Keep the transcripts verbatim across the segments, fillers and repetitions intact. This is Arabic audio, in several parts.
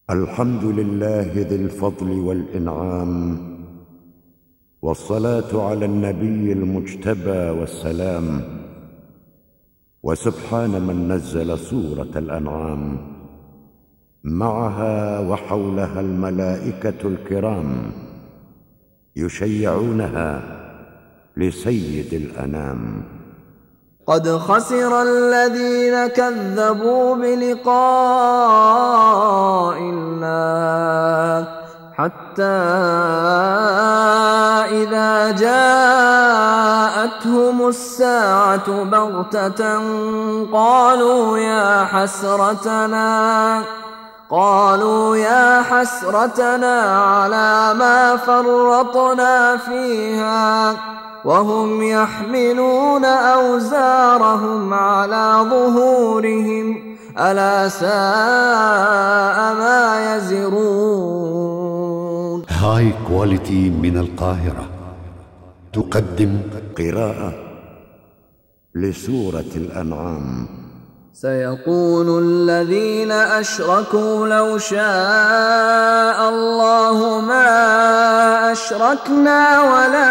الحمد لله ذي الفضل والإنعام، والصلاة على النبي المجتبى والسلام. وسبحان من نزل سورة الأنعام، معها وحولها الملائكة الكرام يشيعونها لسيد الأنام. قد خسر الذين كذبوا بلقاء الله حتى إذا جاءتهم الساعة بغتة قالوا يا حسرتنا قالوا يا حسرتنا على ما فرطنا فيها وهم يحملون أوزارهم على ظهورهم ألا ساء ما يزرون. هاي كواليتي من القاهرة تقدم قراءة لسورة الأنعام. سيقول الذين أشركوا لو شاء الله ما أشركنا ولا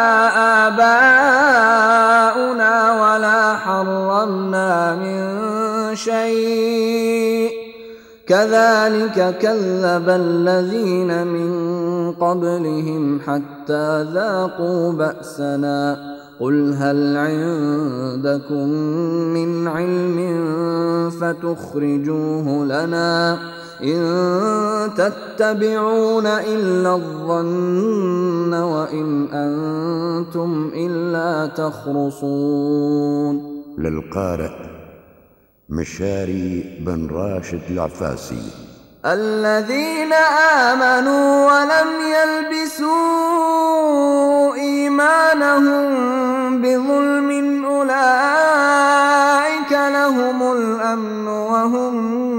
آباؤنا ولا حرمنا من شيء كذلك كذب الذين من قبلهم حتى ذاقوا بأسنا قل هل عندكم من علم فتخرجوه لنا إن تتبعون إلا الظن وإن أنتم إلا تخرصون. للقارئ مشاري بن راشد العفاسي. الذين آمنوا ولم يلبسوا إيمانهم بظلم أولئك لهم الأمن وهم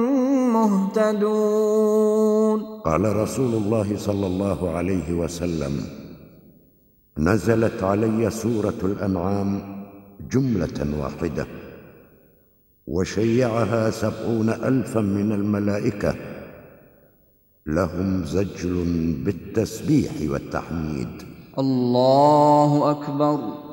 مهتدون. قال رسول الله صلى الله عليه وسلم: نزلت علي سورة الأنعام جملة واحدة، وشيعها سبعون ألفا من الملائكة، لهم زجل بالتسبيح والتحميد. الله أكبر.